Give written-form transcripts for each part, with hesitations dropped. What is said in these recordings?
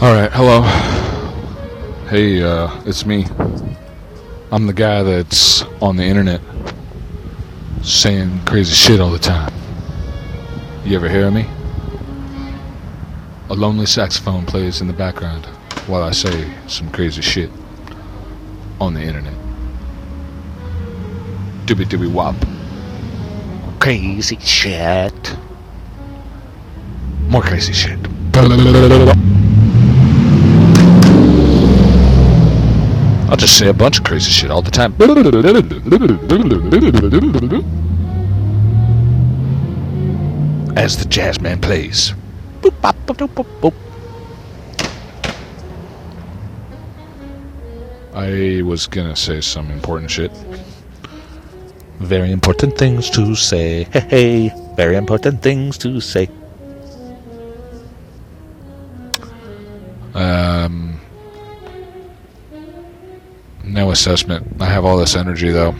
Alright, hello. Hey, it's me. I'm the guy that's on the internet saying crazy shit all the time. You ever hear of me? A lonely saxophone plays in the background while I say some crazy shit on the internet. Doobie doobie wop. Crazy shit. More crazy shit. I'll just say a bunch of crazy shit all the time. As the jazz man plays. Boop, bop, boop, boop, boop, boop. I was gonna say some important shit. Very important things to say. Hey, hey. Very important things to say. No assessment. I have all this energy, though.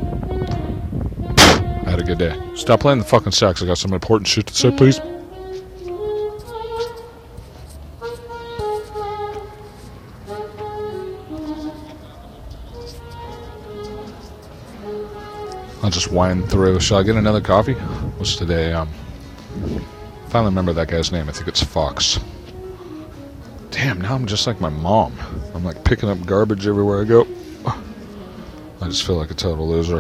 I had a good day. Stop playing the fucking sax. I got some important shit to say, please. I'll just wind through. Shall I get another coffee? What's today? Finally remember that guy's name. I think it's Fox. Damn, now I'm just like my mom. I'm like picking up garbage everywhere I go. I just feel like a total loser.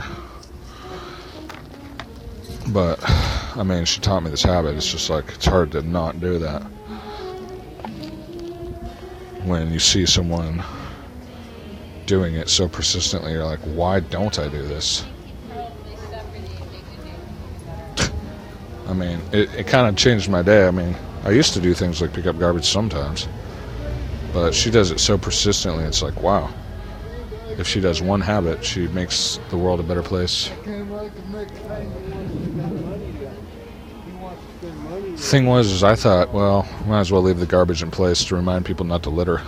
But, I mean, she taught me this habit. It's just like, it's hard to not do that. When you see someone doing it so persistently, you're like, why don't I do this? I mean, it kind of changed my day. I mean, I used to do things like pick up garbage sometimes. But she does it so persistently, it's like, wow. If she does one habit, she makes the world a better place. Thing was, is I thought, well, might as well leave the garbage in place to remind people not to litter.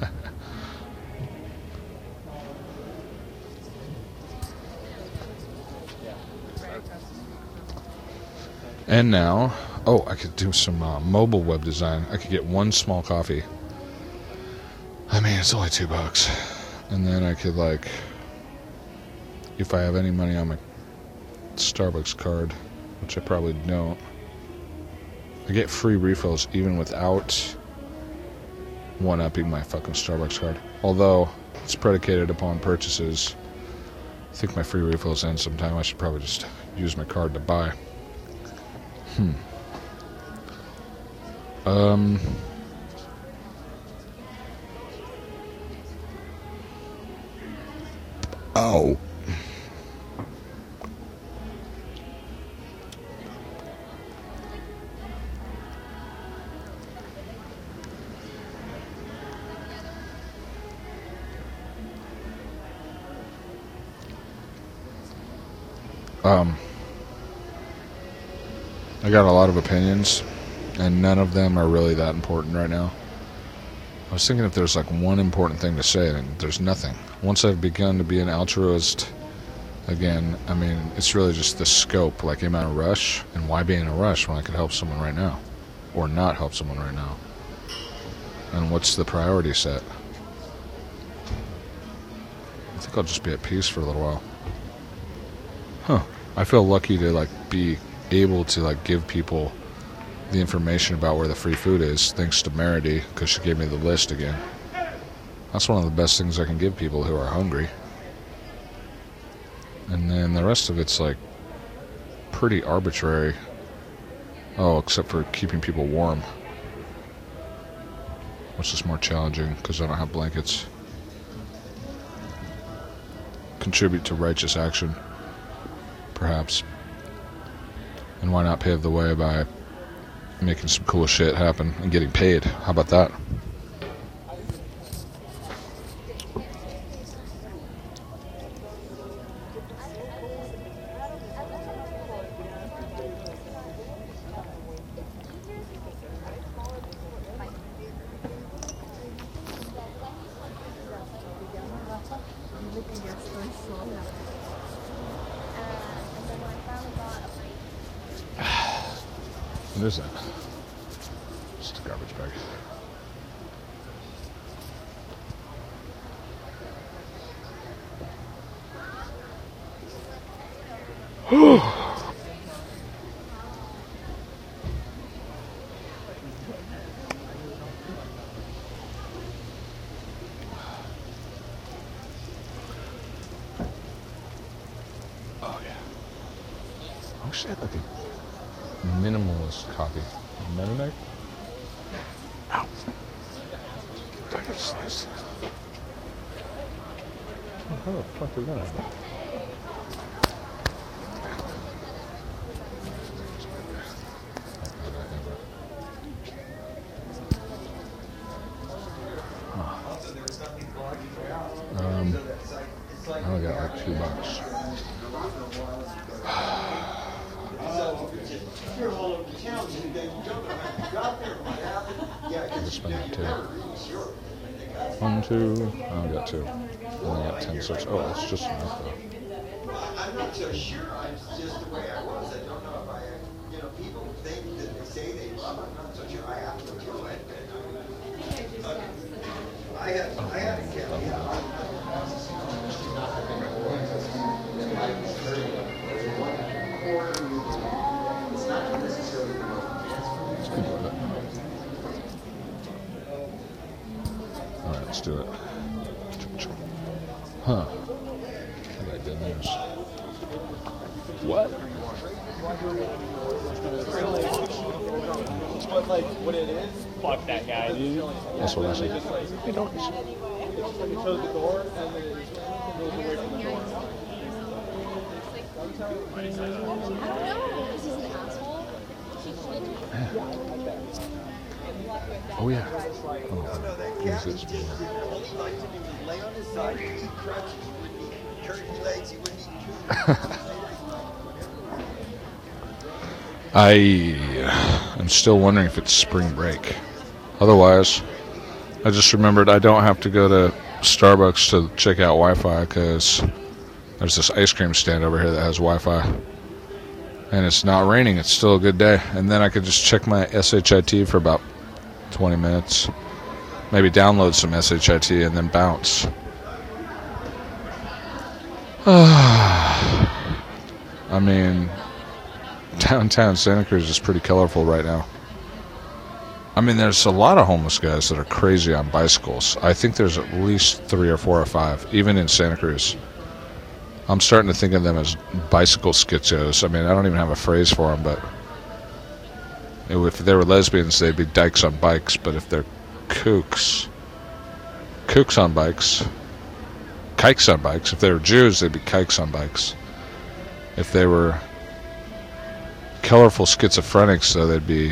And now, oh, I could do some mobile web design. I could get one small coffee. I mean, it's only $2. And then I could, like, if I have any money on my Starbucks card, which I probably don't, I get free refills even without one-upping my fucking Starbucks card. Although, it's predicated upon purchases. I think my free refills end sometime. I should probably just use my card to buy. Oh. I got a lot of opinions, and none of them are really that important right now. I was thinking if there's like one important thing to say, and there's nothing. Once I've begun to be an altruist again, I mean, it's really just the scope. Like, am I in a rush? And why be in a rush when I could help someone right now? Or not help someone right now? And what's the priority set? I think I'll just be at peace for a little while. I feel lucky to, like, be able to, like, give people the information about where the free food is, thanks to Merity, because she gave me the list again. That's one of the best things I can give people who are hungry. And then the rest of it's, like, pretty arbitrary. Oh, except for keeping people warm, which is more challenging because I don't have blankets. Contribute to righteous action, perhaps. And why not pave the way by making some cool shit happen and getting paid? How about that? What is that? Just a garbage bag. Oh yeah. I wish I had like a minimalist copy. Mennonite? Ow. Did I get sliced? Oh, how the fuck did that happen? I only got like $2. I just spent that too. 1, 2. I only got 2. I only got 10 cents. Oh, that's just enough though. I'm not so sure. I'm just the way I was. I don't know if people think that they say they love. I'm not so sure. I have to do it. I had to get Alright, let's do it. Huh. I got good news. What? What it is? Fuck that guy, dude. That's what I said. Hey, don't. It's just like it shows the door and then it just goes away from the door. I don't know. This is an asshole. Oh yeah. No, that cat was just all he liked to do was lay on his side and eat crunchies. He wouldn't eat turkey legs. He wouldn't eat I'm still wondering if it's spring break. Otherwise, I just remembered I don't have to go to Starbucks to check out Wi-Fi because there's this ice cream stand over here that has Wi-Fi. And it's not raining. It's still a good day. And then I could just check my SHIT for about 20 minutes. Maybe download some SHIT and then bounce. I mean, downtown Santa Cruz is pretty colorful right now. I mean, there's a lot of homeless guys that are crazy on bicycles. I think there's at least 3 or 4 or 5, even in Santa Cruz. I'm starting to think of them as bicycle schizos. I mean, I don't even have a phrase for them, but if they were lesbians, they'd be dykes on bikes. But if they're kooks on bikes, kikes on bikes. If they were Jews, they'd be kikes on bikes. If they were colorful schizophrenics, though, they'd be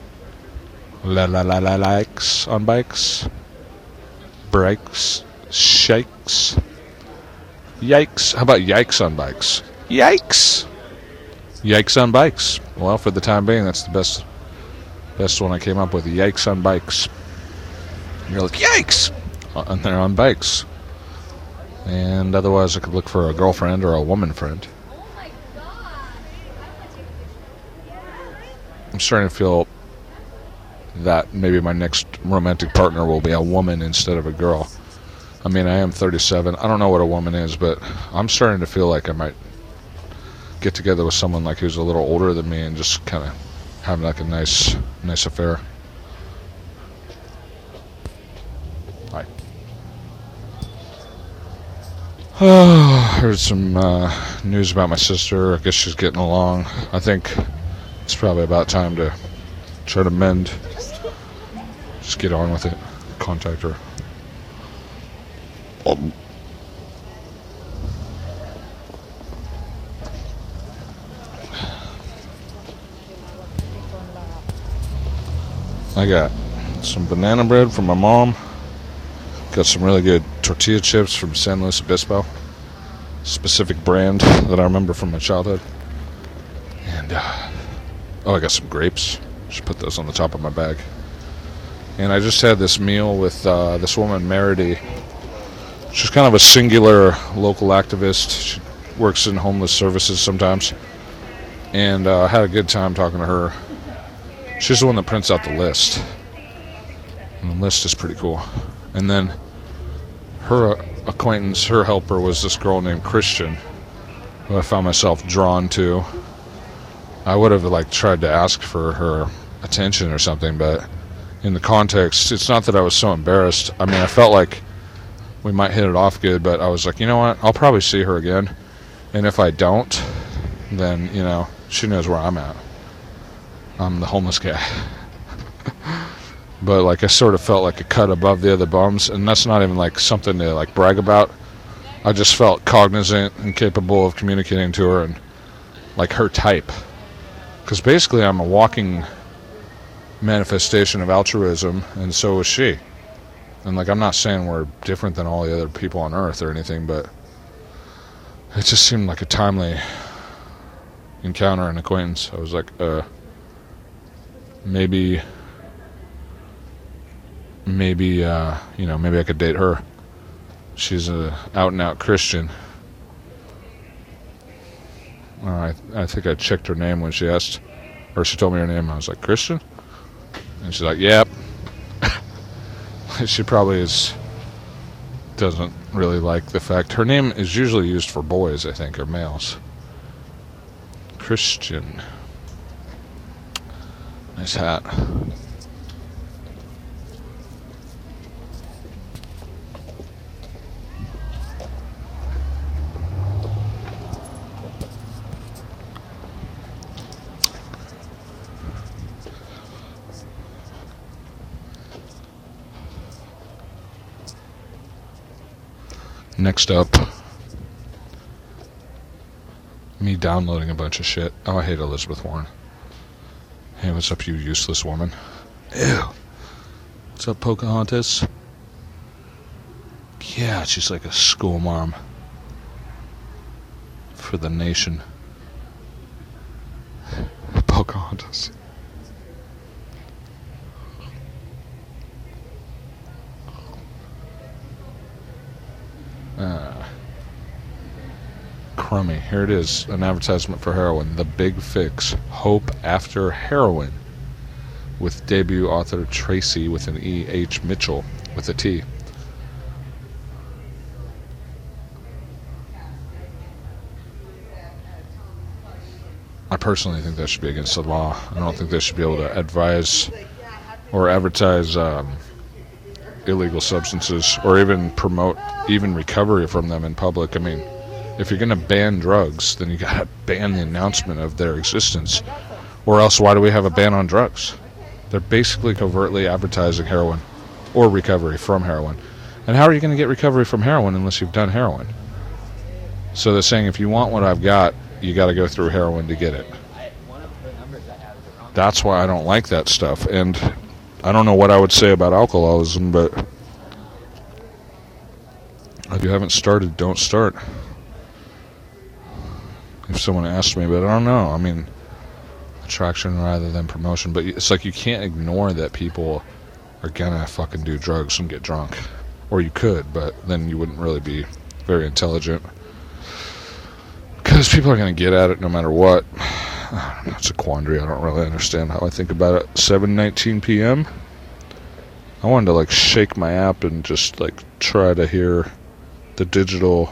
likes on bikes, brakes, shakes. Yikes. How about yikes on bikes? Yikes! Yikes on bikes. Well, for the time being, that's the best one I came up with. Yikes on bikes. And you're like, yikes! And they're on bikes. And otherwise, I could look for a girlfriend or a woman friend. I'm starting to feel that maybe my next romantic partner will be a woman instead of a girl. I mean, I am 37. I don't know what a woman is, but I'm starting to feel like I might get together with someone like who's a little older than me and just kind of have like a nice affair. Hi. Heard some news about my sister. I guess she's getting along. I think it's probably about time to try to mend. Just get on with it. Contact her. I got some banana bread from my mom. Got some really good tortilla chips from San Luis Obispo. Specific brand that I remember from my childhood. And, I got some grapes. Should put those on the top of my bag. And I just had this meal with this woman, Meredy. She's kind of a singular local activist. She works in homeless services sometimes. And I had a good time talking to her. She's the one that prints out the list. And the list is pretty cool. And then her acquaintance, her helper, was this girl named Christian. who I found myself drawn to. I would have like tried to ask for her attention or something, but in the context, it's not that I was so embarrassed. I mean, I felt like we might hit it off good, but I was like, you know what, I'll probably see her again, and if I don't, then, you know, she knows where I'm at. I'm the homeless guy. But like I sort of felt like a cut above the other bums, and that's not even like something to like brag about. I just felt cognizant and capable of communicating to her and like her type, because basically I'm a walking manifestation of altruism, and so was she. And like, I'm not saying we're different than all the other people on earth or anything, but it just seemed like a timely encounter and acquaintance. I was like, maybe you know, maybe I could date her. She's a out and out Christian. I think I checked her name when she asked, or she told me her name. I was like, Christian? And she's like, yep. She probably doesn't really like the fact. Her name is usually used for boys, I think, or males. Christian. Nice hat. Next up, me downloading a bunch of shit. Oh, I hate Elizabeth Warren. Hey, what's up, you useless woman? Ew. What's up, Pocahontas? Yeah, she's like a school mom for the nation. Pocahontas. Crummy. Here it is, an advertisement for heroin. The Big Fix. Hope After Heroin. With debut author Tracy with an E. H. Mitchell with a T. I personally think that should be against the law. I don't think they should be able to advise or advertise illegal substances, or even promote even recovery from them in public. I mean, if you're going to ban drugs, then you got to ban the announcement of their existence, or else why do we have a ban on drugs? They're basically covertly advertising heroin or recovery from heroin. And how are you going to get recovery from heroin unless you've done heroin? So they're saying, if you want what I've got, you got to go through heroin to get it. That's why I don't like that stuff. And I don't know what I would say about alcoholism, but if you haven't started, don't start. If someone asked me, but I don't know. I mean, attraction rather than promotion. But it's like, you can't ignore that people are gonna fucking do drugs and get drunk. Or you could, but then you wouldn't really be very intelligent. Because people are gonna get at it no matter what. I don't know, it's a quandary. I don't really understand how I think about it. 7:19 p.m. I wanted to like shake my app and just like try to hear the digital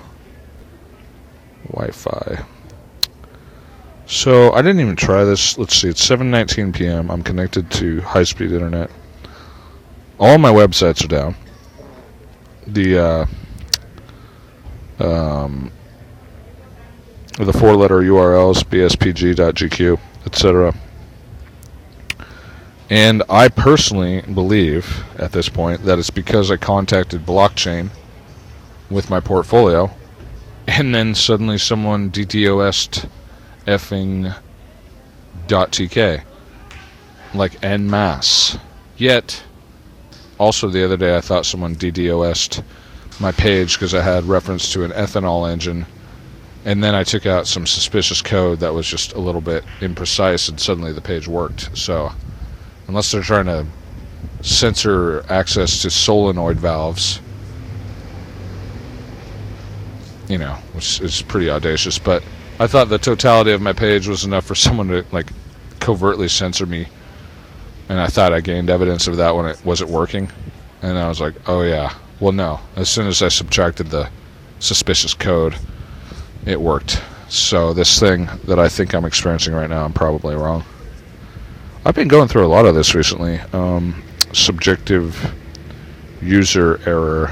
Wi-Fi. So I didn't even try this. Let's see, it's 7:19 p.m. I'm connected to high-speed internet. All my websites are down. The four-letter URLs, bspg.gq, etc. And I personally believe, at this point, that it's because I contacted blockchain with my portfolio, and then suddenly someone DDoS'd effing .tk, like en masse. Yet, also the other day I thought someone DDoS'd my page because I had reference to an ethanol engine, and then I took out some suspicious code that was just a little bit imprecise, and suddenly the page worked. So, unless they're trying to censor access to solenoid valves, you know, which is pretty audacious, but I thought the totality of my page was enough for someone to like covertly censor me, and I thought I gained evidence of that when it wasn't working, and I was like, oh yeah, well no, as soon as I subtracted the suspicious code, it worked. So this thing that I think I'm experiencing right now, I'm probably wrong. I've been going through a lot of this recently. Subjective user error.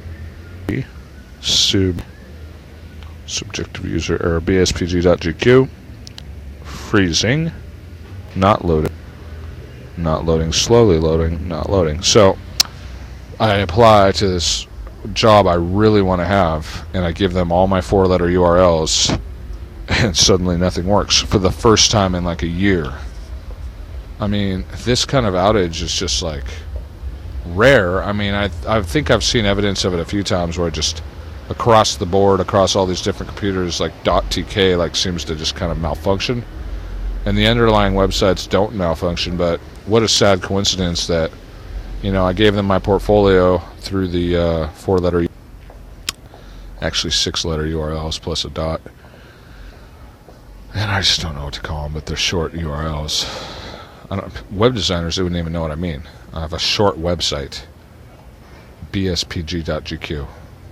Subjective user error. BSPG.GQ. Freezing. Not loading. Not loading. Slowly loading. Not loading. So I apply to this job I really want to have, and I give them all my 4-letter URLs, and suddenly nothing works for the first time in like a year. I mean, this kind of outage is just like rare. I mean, I think I've seen evidence of it a few times where just across the board, across all these different computers, like .tk like seems to just kind of malfunction, and the underlying websites don't malfunction. But what a sad coincidence that, you know, I gave them my portfolio through the 4-letter, actually 6-letter URLs plus a dot, and I just don't know what to call them, but they're short URLs. Web designers, they wouldn't even know what I mean. I have a short website, bspg.gq,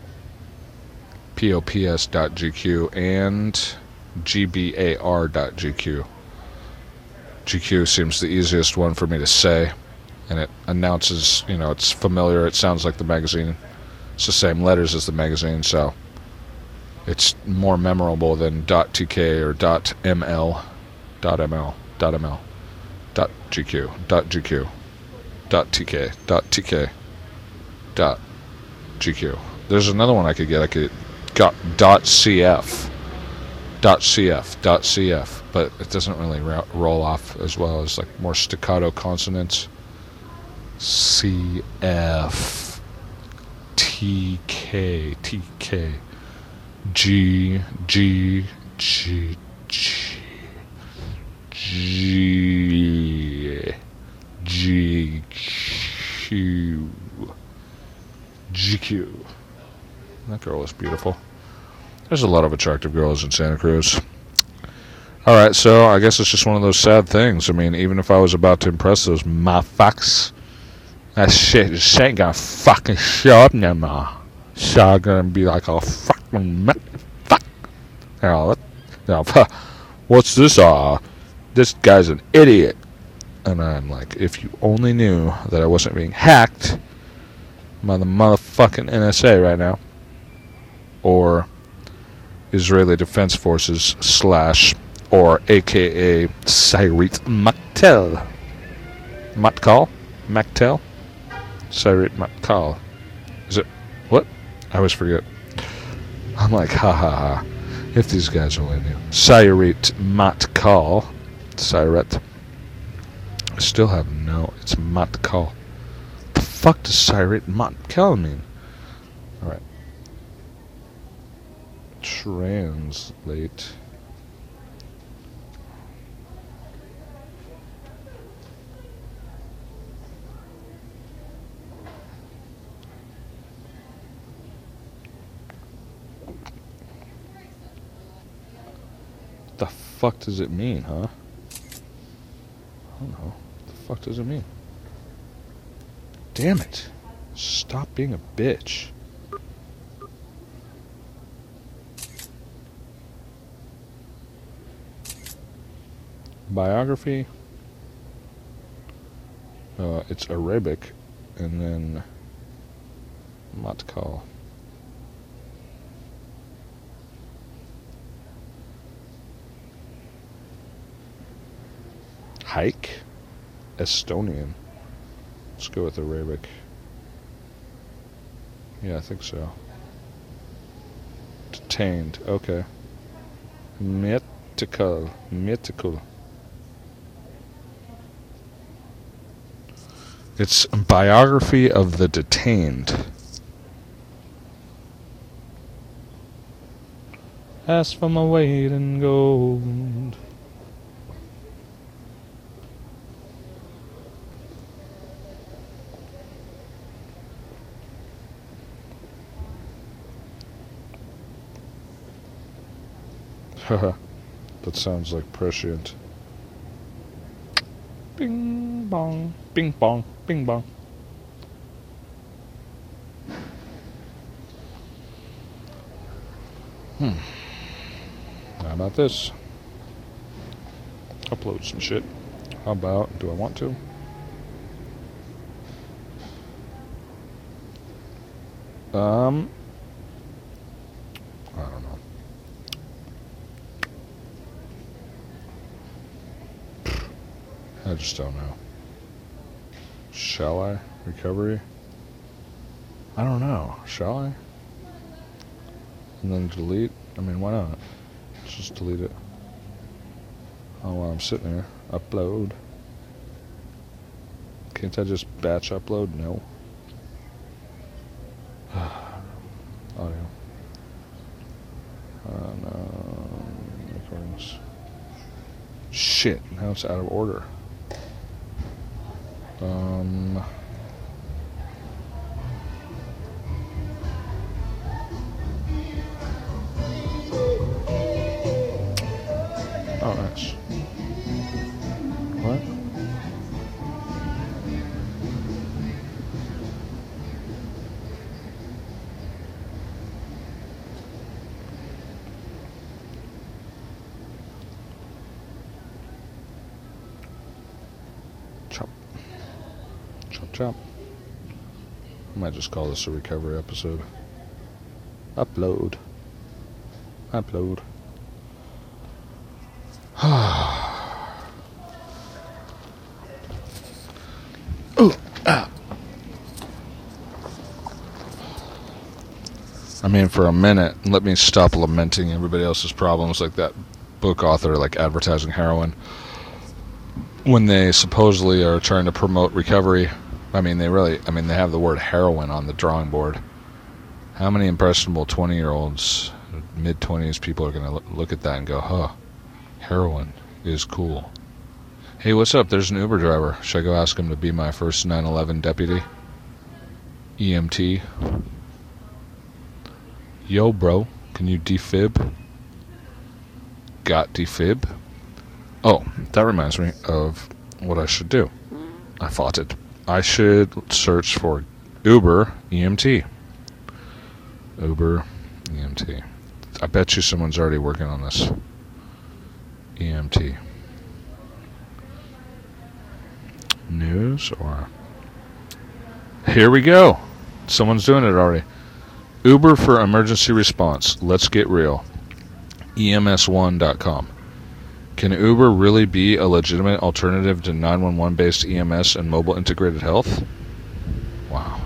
pops.gq, and gbar.gq. GQ seems the easiest one for me to say, and it announces, you know, it's familiar, it sounds like the magazine. It's the same letters as the magazine, so it's more memorable than .tk or .ml, .ml, .ml. .gq, .gq, .tk, .tk, .gq. There's another one I could get. I could got .cf, .cf, but it doesn't really roll off as well as like more staccato consonants. CF, TK, TK, G, G, G, G, G, GQ, GQ. That girl is beautiful. There's a lot of attractive girls in Santa Cruz. Alright, so I guess it's just one of those sad things. I mean, even if I was about to impress those motherfuckers, that shit just ain't gonna fucking show up no more. So I'm gonna be like, oh, fucking fuck. What's this? This guy's an idiot. And I'm like, if you only knew that I wasn't being hacked by the motherfucking NSA right now, or Israeli Defense Forces / or AKA Sayeret Matkal. Matkal? Sayeret Matkal. Is it? What? I always forget. I'm like, ha ha ha. If these guys only knew. Sayeret Matkal. Sayeret. I still have no. It's Matkal. The fuck does Sayeret Matkal mean? Alright. Translate. The fuck does it mean, huh? I don't know. What the fuck does it mean? Damn it. Stop being a bitch. Biography. It's Arabic, and then Matkal. Hike? Estonian. Let's go with Arabic. Yeah, I think so. Detained. Okay. Mythical. It's biography of the detained. Ask for my weight in gold. Haha, that sounds like prescient. Bing bong, bing bong, bing bong. How about this? Upload some shit. How about, do I want to? I don't know. I just don't know. Shall I? Recovery? I don't know. Shall I? And then delete? I mean, why not? Let's just delete it. Oh, while I'm sitting there. Upload. Can't I just batch upload? No. Audio. No. Recordings. Shit, now it's out of order. Oh, nice. What? Chop. Chop, chop. I might just call this a recovery episode. Upload. Upload. I mean, for a minute, let me stop lamenting everybody else's problems like that book author, like advertising heroin. When they supposedly are trying to promote recovery, I mean, they have the word heroin on the drawing board. How many impressionable 20-year-olds, mid-20s people are going to look at that and go, huh, heroin is cool. Hey, what's up? There's an Uber driver. Should I go ask him to be my first 9/11 deputy? EMT. Yo, bro, can you defib? Got defib? Oh, that reminds me of what I should do. I thought it. I should search for Uber EMT. Uber EMT. I bet you someone's already working on this. EMT. News or... Here we go. Someone's doing it already. Uber for emergency response. Let's get real. EMS1.com. Can Uber really be a legitimate alternative to 911-based EMS and mobile integrated health? Wow.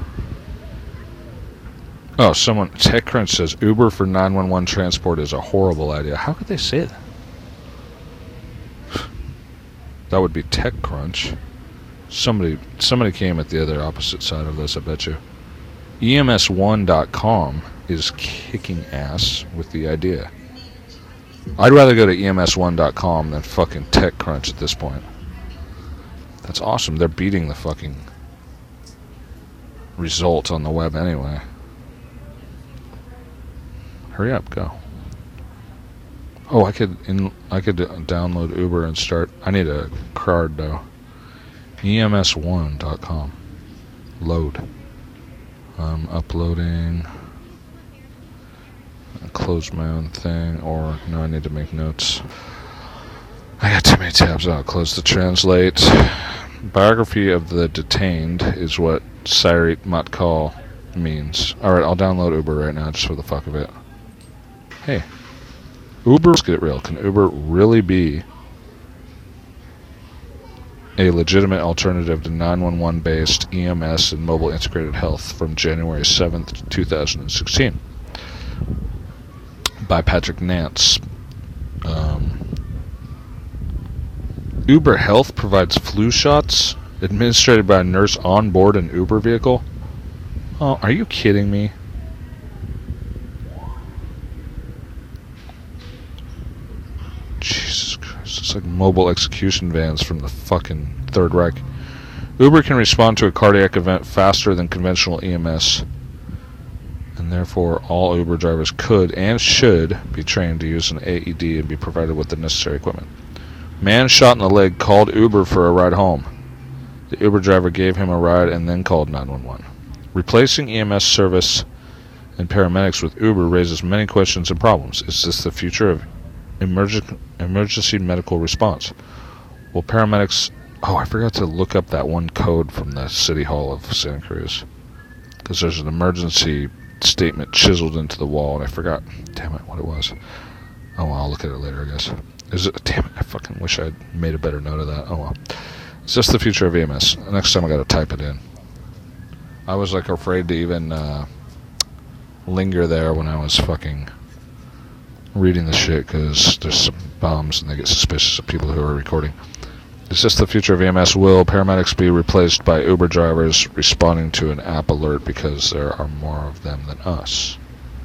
Oh, TechCrunch says Uber for 911 transport is a horrible idea. How could they say that? That would be TechCrunch. Somebody came at the other opposite side of this, I bet you. EMS1.com is kicking ass with the idea. I'd rather go to EMS1.com than fucking TechCrunch at this point. That's awesome. They're beating the fucking result on the web anyway. Hurry up, go. Oh, I could download Uber and start. I need a card though. EMS1.com. Load. I'm uploading. Close my own thing, or no, I need to make notes. I got too many tabs. I'll close the translate. Biography of the detained is what Sarit Matkal means. Alright, I'll download Uber right now just for the fuck of it. Hey, Uber, let's get it real. Can Uber really be a legitimate alternative to 911-based EMS and mobile integrated health from January 7th, 2016? By Patrick Nance. Uber Health provides flu shots administered by a nurse on board an Uber vehicle. Oh, are you kidding me? Jesus Christ, it's like mobile execution vans from the fucking Third Reich. Uber can respond to a cardiac event faster than conventional EMS. And therefore, all Uber drivers could and should be trained to use an AED and be provided with the necessary equipment. Man shot in the leg called Uber for a ride home. The Uber driver gave him a ride and then called 911. Replacing EMS service and paramedics with Uber raises many questions and problems. Is this the future of emergency medical response. Well, paramedics... Oh, I forgot to look up that one code from the City Hall of Santa Cruz. Because there's an emergency statement chiseled into the wall, and I forgot, damn it, what it was. Oh, well, I'll look at it later, I guess. Damn it, I fucking wish I'd made a better note of that. Oh, well. It's just the future of EMS. Next time I gotta type it in. I was, like, afraid to even linger there when I was fucking reading the shit, because there's some bums, and they get suspicious of people who are recording. Is this the future of EMS? Will paramedics be replaced by Uber drivers responding to an app alert because there are more of them than us?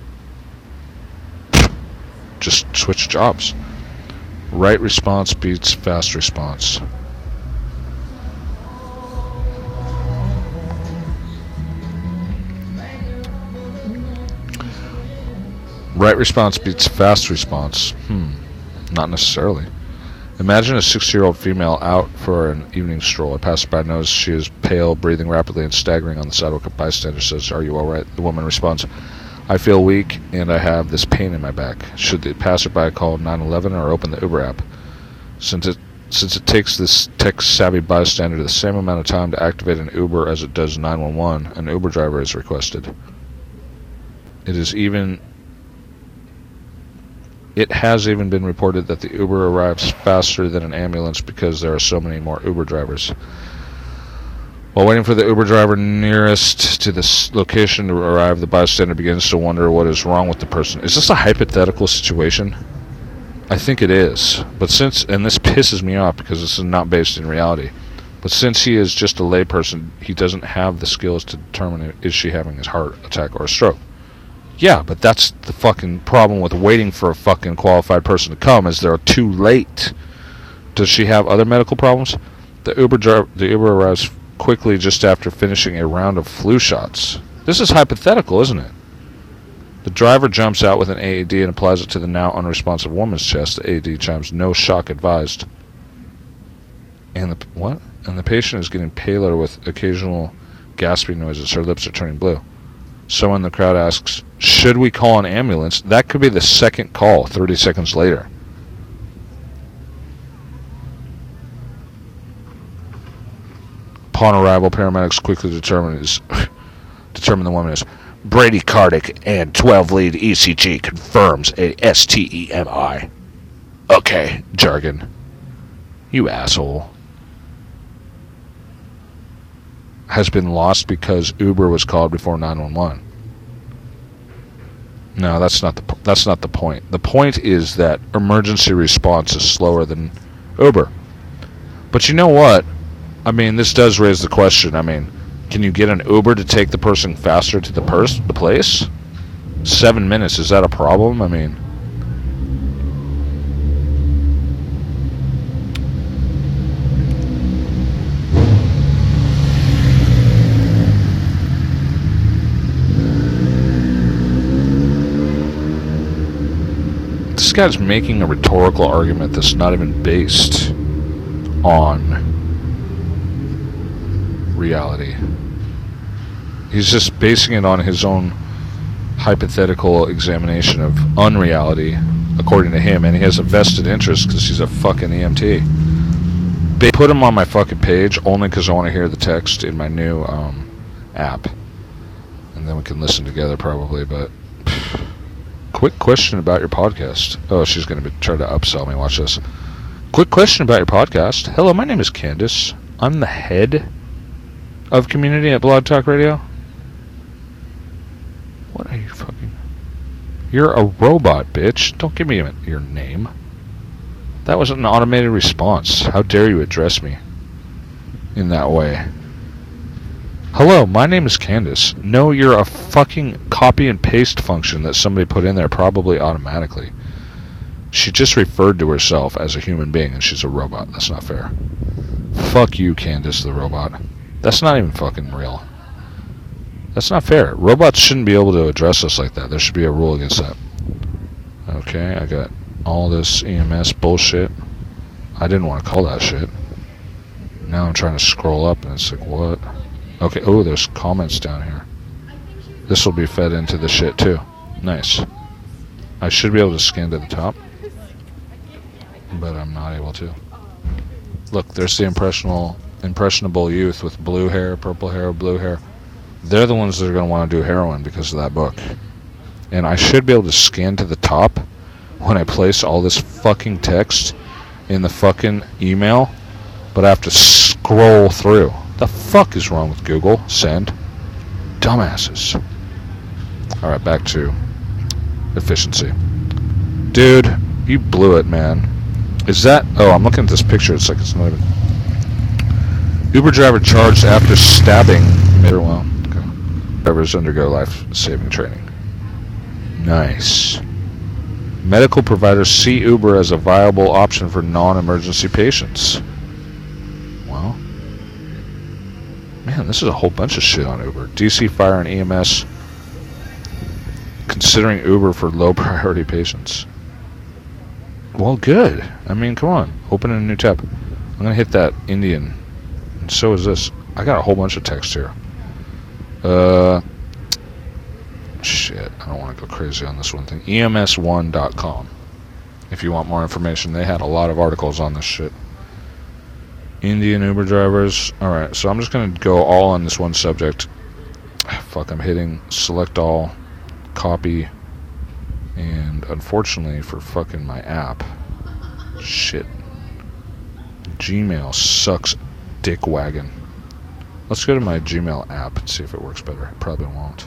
Just switch jobs. Right response beats fast response. Right response beats fast response. Not necessarily. Imagine a 60-year-old female out for an evening stroll. A passerby knows she is pale, breathing rapidly, and staggering on the sidewalk. A bystander says, "Are you all right?" The woman responds, "I feel weak, and I have this pain in my back." Should the passerby call 911 or open the Uber app? Since it takes this tech-savvy bystander the same amount of time to activate an Uber as it does 911, an Uber driver is requested. It has even been reported that the Uber arrives faster than an ambulance because there are so many more Uber drivers. While waiting for the Uber driver nearest to this location to arrive, the bystander begins to wonder what is wrong with the person. Is this a hypothetical situation? I think it is. And this pisses me off because this is not based in reality. But since he is just a layperson, he doesn't have the skills to determine is she having a heart attack or a stroke. Yeah, but that's the fucking problem with waiting for a fucking qualified person to come, is they're too late. Does she have other medical problems? The Uber arrives quickly just after finishing a round of flu shots. This is hypothetical, isn't it? The driver jumps out with an AED and applies it to the now unresponsive woman's chest. The AED chimes, "No shock advised." And the patient is getting paler with occasional gasping noises. Her lips are turning blue. Someone in the crowd asks, "Should we call an ambulance?" That could be the second call 30 seconds later. Upon arrival, paramedics quickly determine the woman is bradycardic and 12-lead ECG confirms a STEMI. Okay, jargon. You asshole. Has been lost because Uber was called before 911. No, that's not the point. The point is that emergency response is slower than Uber. But you know what? I mean, this does raise the question. I mean, can you get an Uber to take the person faster to the place? 7 minutes, is that a problem? I mean, this guy's making a rhetorical argument that's not even based on reality. He's just basing it on his own hypothetical examination of unreality, according to him, and he has a vested interest because he's a fucking EMT. Put him on my fucking page only because I want to hear the text in my new app, and then we can listen together probably. But quick question about your podcast. Oh, she's going to try to upsell me. Watch this. Quick question about your podcast. Hello, my name is Candace. I'm the head of community at Blog Talk Radio. What are you fucking... You're a robot, bitch. Don't give me your name. That was an automated response. How dare you address me in that way? Hello, my name is Candace. No, you're a fucking copy and paste function that somebody put in there probably automatically. She just referred to herself as a human being and she's a robot. That's not fair. Fuck you, Candace the robot. That's not even fucking real. That's not fair. Robots shouldn't be able to address us like that. There should be a rule against that. Okay, I got all this EMS bullshit. I didn't want to call that shit. Now I'm trying to scroll up and it's like, what? Okay, oh, there's comments down here. This will be fed into the shit too. Nice. I should be able to scan to the top. but I'm not able to. Look, there's the impressionable youth with blue hair, purple hair, blue hair. They're the ones that are going to want to do heroin because of that book. And I should be able to scan to the top when I place all this fucking text in the fucking email, but I have to scroll through. The fuck is wrong with Google? Send. Dumbasses. Alright, back to efficiency. Dude, you blew it, man. Is that... Oh, I'm looking at this picture. It's like it's not even... Uber driver charged after stabbing... Well, okay. Drivers undergo life-saving training. Nice. Medical providers see Uber as a viable option for non-emergency patients. Well... Man, this is a whole bunch of shit on Uber. DC Fire and EMS considering Uber for low-priority patients. Well, good. I mean, come on. Open a new tab. I'm going to hit that Indian. And so is this. I got a whole bunch of text here. Shit. I don't want to go crazy on this one thing. EMS1.com. If you want more information. They had a lot of articles on this shit. Indian Uber drivers. Alright, so I'm just going to go all on this one subject. Fuck, I'm hitting select all, copy, and unfortunately for fucking my app, shit, Gmail sucks dick wagon. Let's go to my Gmail app and see if it works better. It probably won't.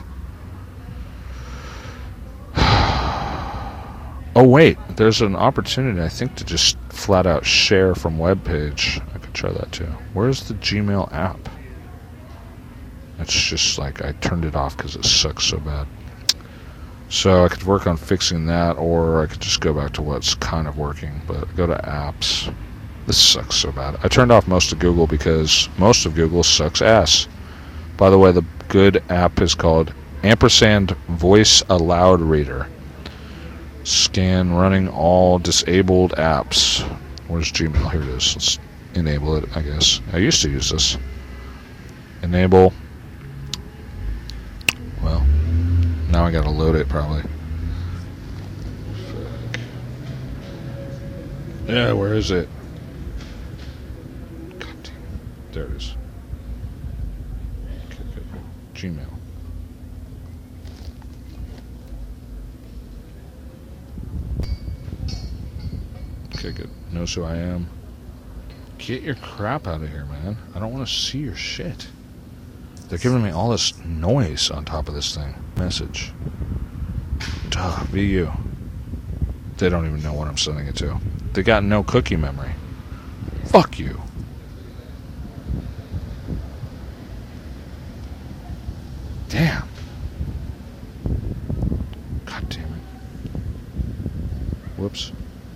Oh wait, there's an opportunity I think to just flat out share from web page. I could try that too. Where's the Gmail app? It's just like I turned it off because it sucks so bad. So I could work on fixing that, or I could just go back to what's kind of working. But go to apps. This sucks so bad. I turned off most of Google because most of Google sucks ass. By the way, the good app is called Ampersand Voice Aloud Reader. Scan running all disabled apps. Where's Gmail? Here it is. Let's enable it, I guess. I used to use this. Enable. Well, now I gotta load it probably. Fuck. Yeah, where is it? God damn it. There it is. Okay, good. Gmail. Okay, good. Knows who I am. Get your crap out of here, man. I don't want to see your shit. They're giving me all this noise on top of this thing. Message. Duh, VU. They don't even know what I'm sending it to. They got no cookie memory. Fuck you. Damn. God damn it. Whoops.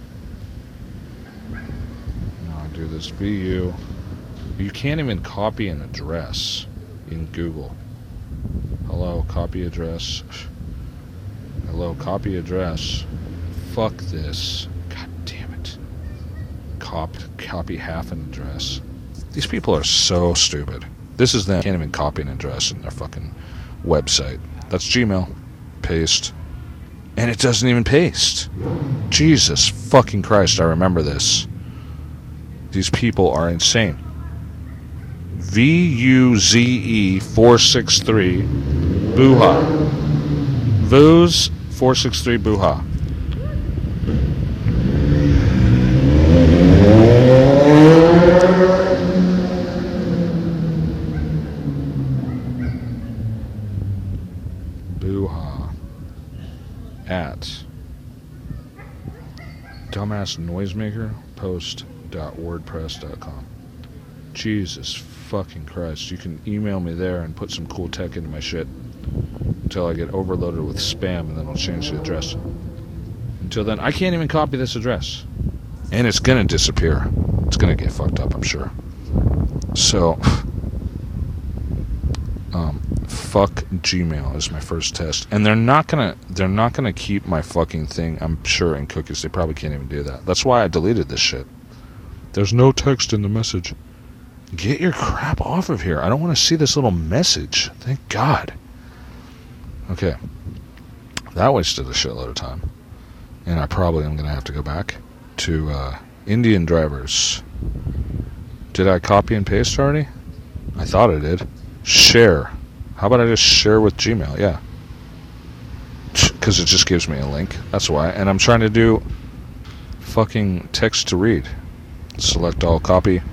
Now I do this VU. You can't even copy an address in Google. Hello, copy address. Hello, copy address. Fuck this. God damn it. Copy half an address. These people are so stupid. This is them. Can't even copy an address in their fucking website. That's Gmail. Paste. And it doesn't even paste. Jesus fucking Christ, I remember this. These people are insane. VUZE463 Booha. VUZ 463 Booha. Booha. At dumbass noisemaker post.wordpress.com. Jesus fucking Christ. You can email me there and put some cool tech into my shit until I get overloaded with spam, and then I'll change the address. Until then, I can't even copy this address. And it's gonna disappear. It's gonna get fucked up, I'm sure. So, fuck Gmail is my first test. And they're not gonna keep my fucking thing, I'm sure, in cookies. They probably can't even do that. That's why I deleted this shit. There's no text in the message. Get your crap off of here. I don't want to see this little message. Thank God. Okay. That wasted a shitload of time. And I probably am going to have to go back to Indian drivers. Did I copy and paste already? I thought I did. Share. How about I just share with Gmail? Yeah. Because it just gives me a link. That's why. And I'm trying to do fucking text to read. Select all, copy.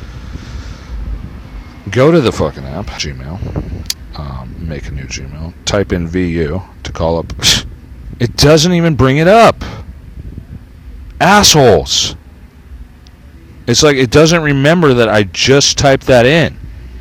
Go to the fucking app, Gmail. Make a new Gmail. Type in VU to call up. It doesn't even bring it up. Assholes. It's like it doesn't remember that I just typed that in.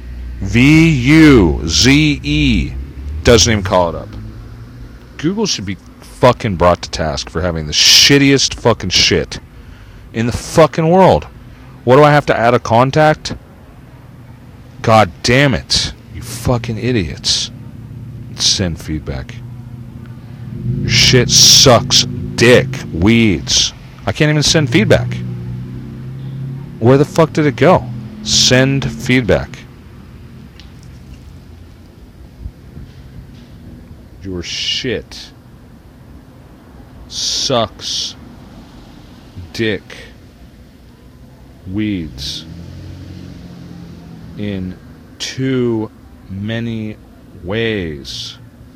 VUZE. Doesn't even call it up. Google should be fucking brought to task for having the shittiest fucking shit in the fucking world. What do I have to add a contact? God damn it. You fucking idiots. Send feedback. Your shit sucks dick. Weeds. I can't even send feedback. Where the fuck did it go? Send feedback. Your shit sucks dick. Weeds. In too many ways.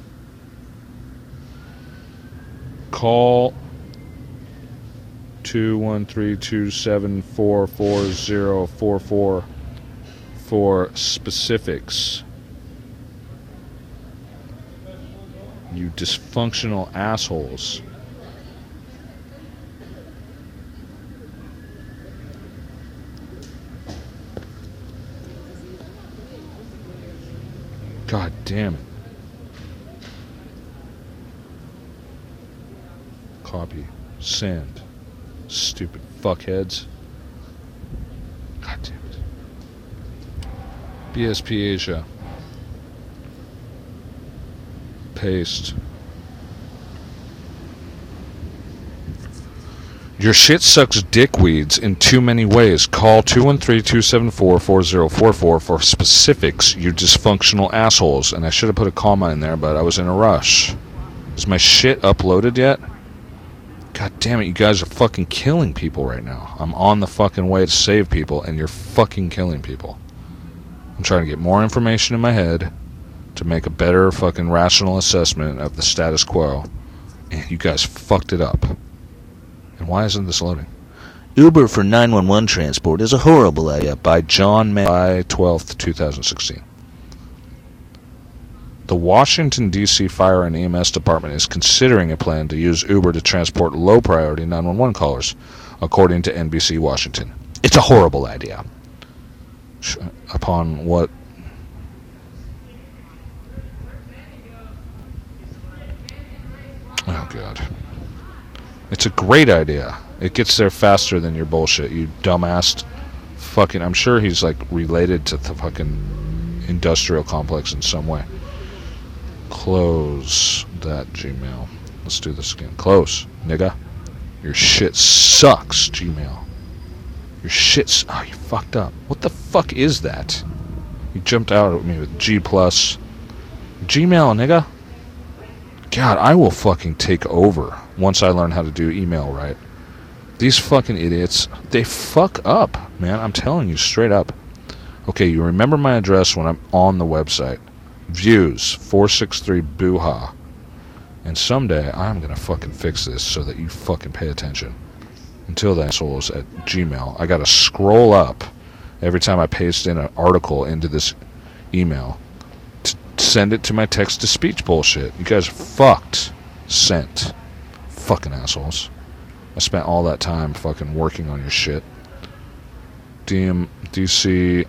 Call 213-274-4044 for specifics. You dysfunctional assholes. God damn it. Copy. Send. Stupid fuckheads. God damn it. BSP Asia. Paste. Your shit sucks dickweeds in too many ways. Call 213-274-4044 for specifics, you dysfunctional assholes. And I should have put a comma in there, but I was in a rush. Is my shit uploaded yet? God damn it, you guys are fucking killing people right now. I'm on the fucking way to save people, and you're fucking killing people. I'm trying to get more information in my head to make a better fucking rational assessment of the status quo. And you guys fucked it up. And why isn't this loading? Uber for 911 transport is a horrible idea. By John May, July 12th, 2016. The Washington, D.C. Fire and EMS Department is considering a plan to use Uber to transport low-priority 911 callers, according to NBC Washington. It's a horrible idea. Upon what? Oh, God. It's a great idea. It gets there faster than your bullshit, you dumbass. Fucking, I'm sure he's, like, related to the fucking industrial complex in some way. Close that Gmail. Let's do this again. Close, nigga. Your shit sucks, Gmail. Your shit's... Oh, you fucked up. What the fuck is that? You jumped out at me with G+. Gmail, nigga. God, I will fucking take over once I learn how to do email right. These fucking idiots, they fuck up, man. I'm telling you straight up. Okay, you remember my address when I'm on the website. Views, 463 Booha. And someday, I'm going to fucking fix this so that you fucking pay attention. Until then, assholes at Gmail, I got to scroll up every time I paste in an article into this email to send it to my text-to-speech bullshit. You guys are fucked. Sent. Fucking assholes. I spent all that time fucking working on your shit. DC,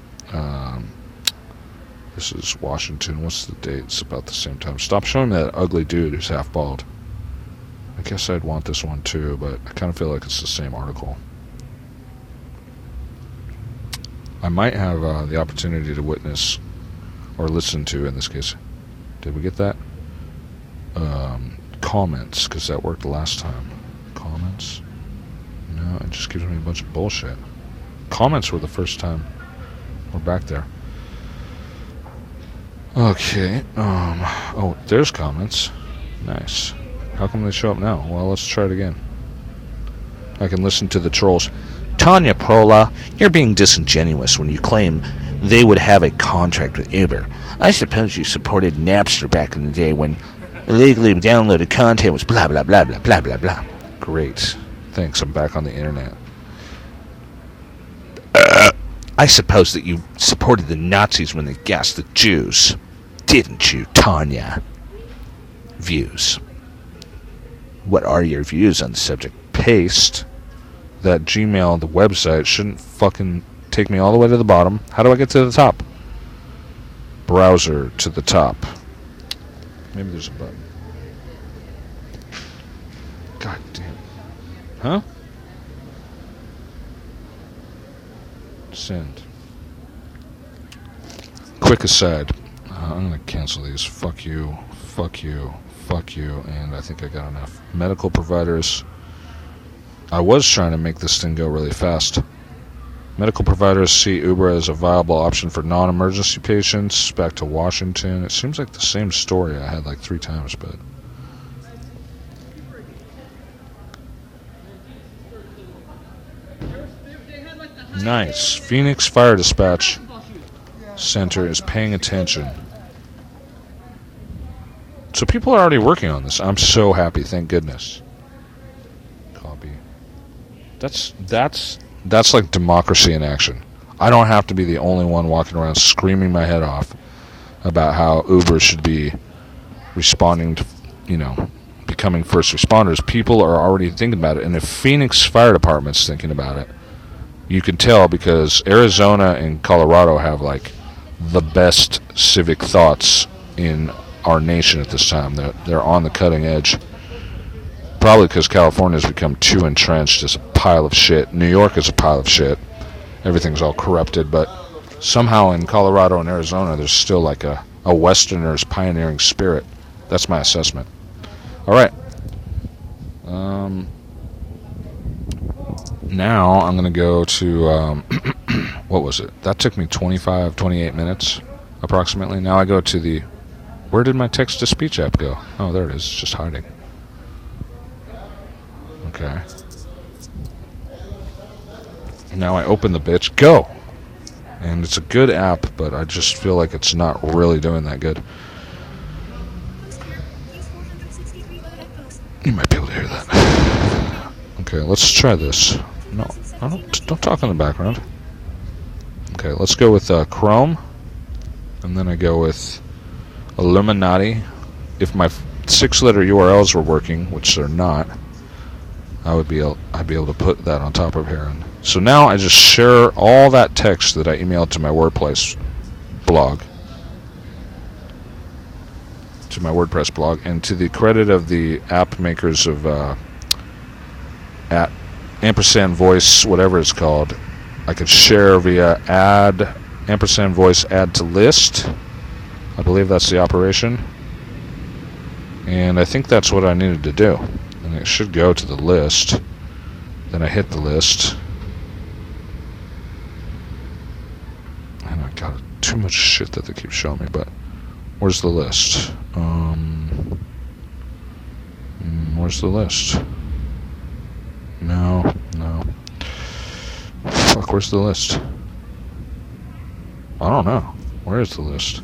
this is Washington. What's the date? It's about the same time. Stop showing me that ugly dude who's half bald. I guess I'd want this one too, but I kind of feel like it's the same article. I might have the opportunity to witness, or listen to in this case. Did we get that? Comments, because that worked last time. Comments? No, it just gives me a bunch of bullshit. Comments were the first time. We're back there. Okay, oh, there's comments. Nice. How come they show up now? Well, let's try it again. I can listen to the trolls. Tanya Prola, you're being disingenuous when you claim they would have a contract with Uber. I suppose you supported Napster back in the day when illegally downloaded content was blah blah blah blah blah blah blah. Great. Thanks, I'm back on the internet. I suppose that you supported the Nazis when they gassed the Jews. Didn't you, Tanya? Views. What are your views on the subject? Paste that Gmail, the website, shouldn't fucking take me all the way to the bottom. How do I get to the top? Browser to the top. Maybe there's a button. God damn. Huh? Send. Quick aside. I'm going to cancel these. Fuck you. Fuck you. Fuck you. And I think I got enough. Medical providers. I was trying to make this thing go really fast. Medical providers see Uber as a viable option for non-emergency patients. Back to Washington. It seems like the same story I had like 3 times, but... Nice. Phoenix Fire Dispatch Center is paying attention. So people are already working on this. I'm so happy, thank goodness. Copy. That's like democracy in action. I don't have to be the only one walking around screaming my head off about how Uber should be responding to, becoming first responders. People are already thinking about it. And if Phoenix Fire Department's thinking about it, you can tell because Arizona and Colorado have like the best civic thoughts in our nation at this time. They're on the cutting edge. Probably because California has become too entrenched as a pile of shit. New York is a pile of shit. Everything's all corrupted, but somehow in Colorado and Arizona there's still like a Westerner's pioneering spirit. That's my assessment. Alright. Now I'm going to go to, what was it? That took me 28 minutes, approximately. Now I go to the, where did my text-to-speech app go? Oh, there it is. It's just hiding. Okay. Now I open the bitch. Go! And it's a good app, but I just feel like it's not really doing that good. You might be able to hear that. Okay, let's try this. No, don't talk in the background. Okay, let's go with Chrome, and then I go with Illuminati. If my 6-letter URLs were working, which they're not, I'd be able to put that on top of here. And so now I just share all that text that I emailed to my WordPress blog, to my WordPress blog, and to the credit of the app makers of at &voice, whatever it's called, I could share via add &voice add to list. I believe that's the operation, and I think that's what I needed to do. And it should go to the list. Then I hit the list, and I got too much shit that they keep showing me. But where's the list? Where's the list? No. Fuck, where's the list? I don't know. Where is the list?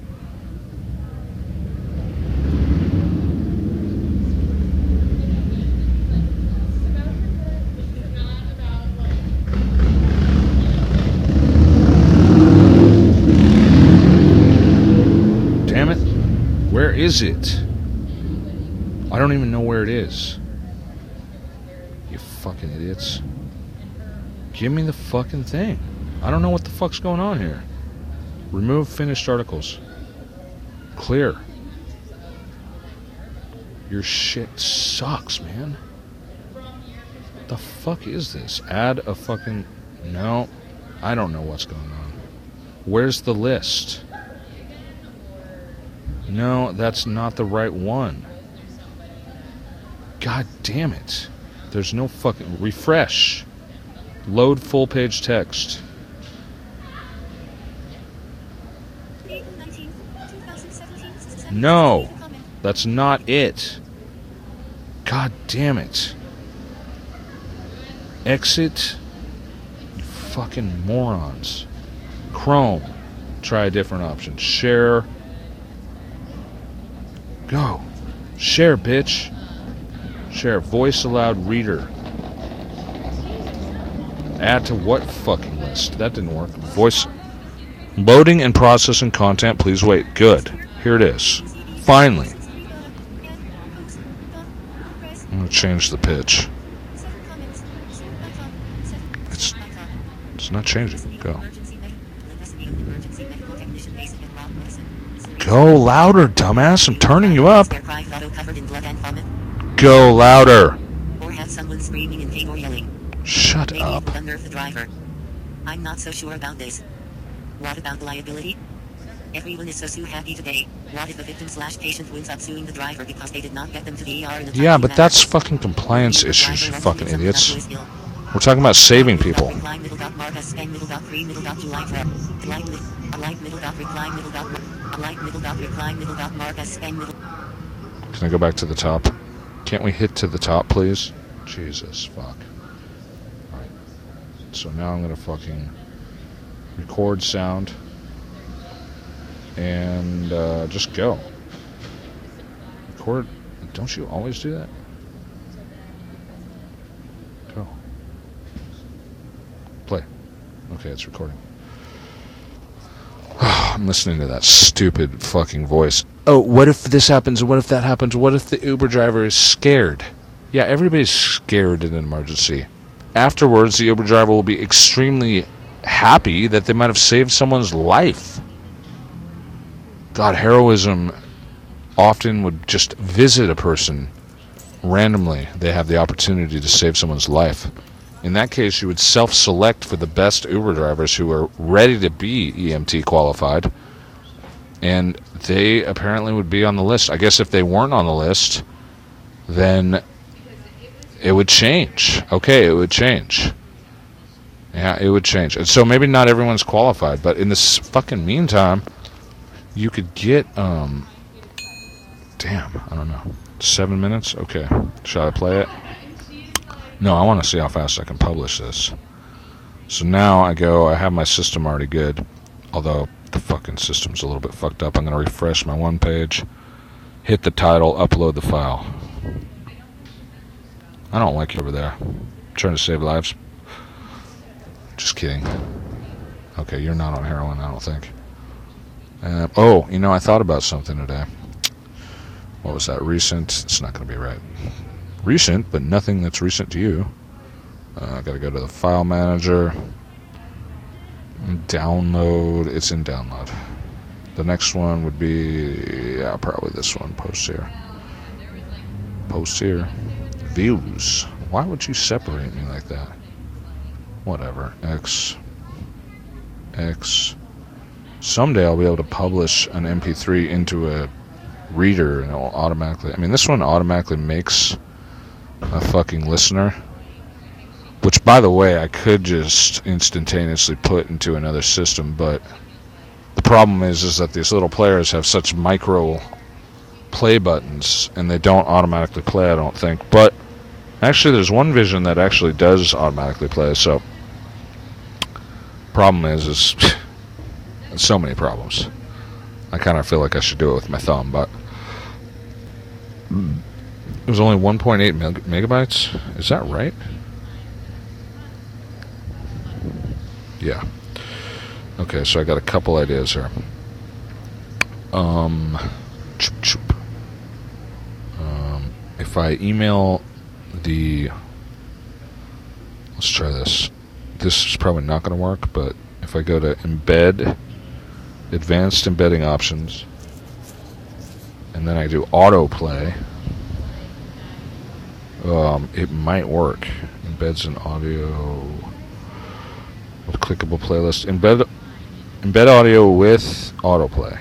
Damn it. Where is it? I don't even know where it is. You fucking idiots. Give me the fucking thing. I don't know what the fuck's going on here. Remove finished articles. Clear. Your shit sucks, man. The fuck is this? Add a fucking... No. I don't know what's going on. Where's the list? No, that's not the right one. God damn it. There's no fucking... Refresh. Load full page text. No. That's not it. God damn it. Exit Fucking morons. Chrome. Try a different option. Share. Go. Share, bitch. Share. Voice aloud reader. Add to what fucking list? That didn't work. Voice. Loading and processing content. Please wait. Good. Here it is. Finally. I'm going to change the pitch. It's not changing. Go. Go louder, dumbass. I'm turning you up. Go louder. Or have someone screaming in pain or yelling. Shut Maybe up. it would unnerve the driver. I'm not so sure about this. What about the liability? Everyone is so happy today. What if the victim/patient winds up suing the driver because they did not get them to the ER in a timely Yeah, but manner? that's fucking compliance issues, you fucking Driver idiots. also makes up We're talking about saving people. Reply middle dot Marcus and middle dot pre middle dot July for like middle dot reply middle dot like middle dot reply middle dot Marcus and middle. Can I go back to the top? Can't we hit to the top, please? Jesus, fuck. Alright. So now I'm gonna fucking record sound and just go. Record. Don't you always do that? Go. Play. Okay, it's recording. I'm listening to that stupid fucking voice. Oh, what if this happens? What if that happens? What if the Uber driver is scared? Yeah, everybody's scared in an emergency. Afterwards, the Uber driver will be extremely happy that they might have saved someone's life. God, heroism often would just visit a person randomly. They have the opportunity to save someone's life. In that case, you would self-select for the best Uber drivers who are ready to be EMT qualified, and they apparently would be on the list. I guess if they weren't on the list, then it would change. Okay, it would change. Yeah, it would change. And so maybe not everyone's qualified, but in this fucking meantime, you could get, damn, I don't know, 7 minutes? Okay, shall I play it? No, I want to see how fast I can publish this. So now I have my system already good, although the fucking system's a little bit fucked up. I'm going to refresh my one page, hit the title, upload the file. I don't like you over there. I'm trying to save lives. Just kidding. Okay, you're not on heroin, I don't think. Oh, you know, I thought about something today. What was that? Recent? It's not going to be right. Recent, but nothing that's recent to you. I got to go to the file manager. Download. It's in download. The next one would be, yeah, probably this one. Post here. Post here. Views. Why would you separate me like that? Whatever. X. Someday I'll be able to publish an MP3 into a reader and it'll automatically, I mean, this one automatically makes a fucking listener, which, by the way, I could just instantaneously put into another system, but the problem is that these little players have such micro play buttons and they don't automatically play, I don't think. But actually there's one Vision that actually does automatically play, so problem is so many problems. I kind of feel like I should do it with my thumb, but it was only 1.8 megabytes. Is that right? Yeah. Okay, so I got a couple ideas here. If I email let's try this. This is probably not going to work, but if I go to embed, advanced embedding options, and then I do autoplay, it might work. Embeds an audio with clickable playlist. Embed audio with autoplay.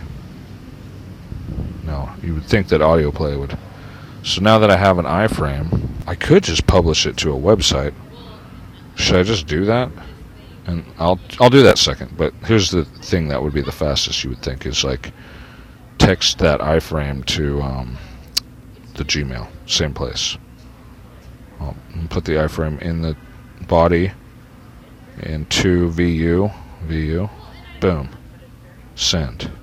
No, you would think that autoplay would. So now that I have an iframe, I could just publish it to a website. Should I just do that? And I'll do that second. But here's the thing that would be the fastest, you would think, is like text that iframe to the Gmail, same place. I'll put the iframe in the body, into VU, boom, send.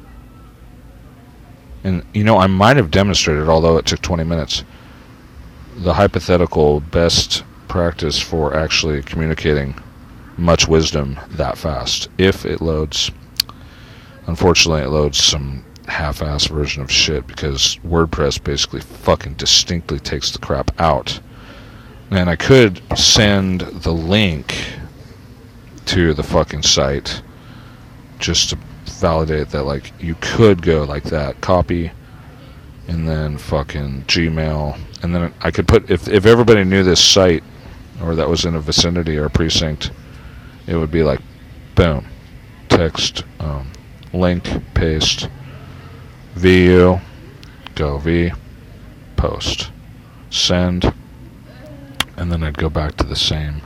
And, you know, I might have demonstrated, although it took 20 minutes, the hypothetical best practice for actually communicating much wisdom that fast. If it loads, unfortunately it loads some half-ass version of shit, because WordPress basically fucking distinctly takes the crap out. And I could send the link to the fucking site just to validate that, like, you could go like that, copy, and then fucking Gmail, and then I could put, if everybody knew this site, or that was in a vicinity or a precinct, it would be like, boom, text, link, paste, VU, go V, post, send, and then I'd go back to the same,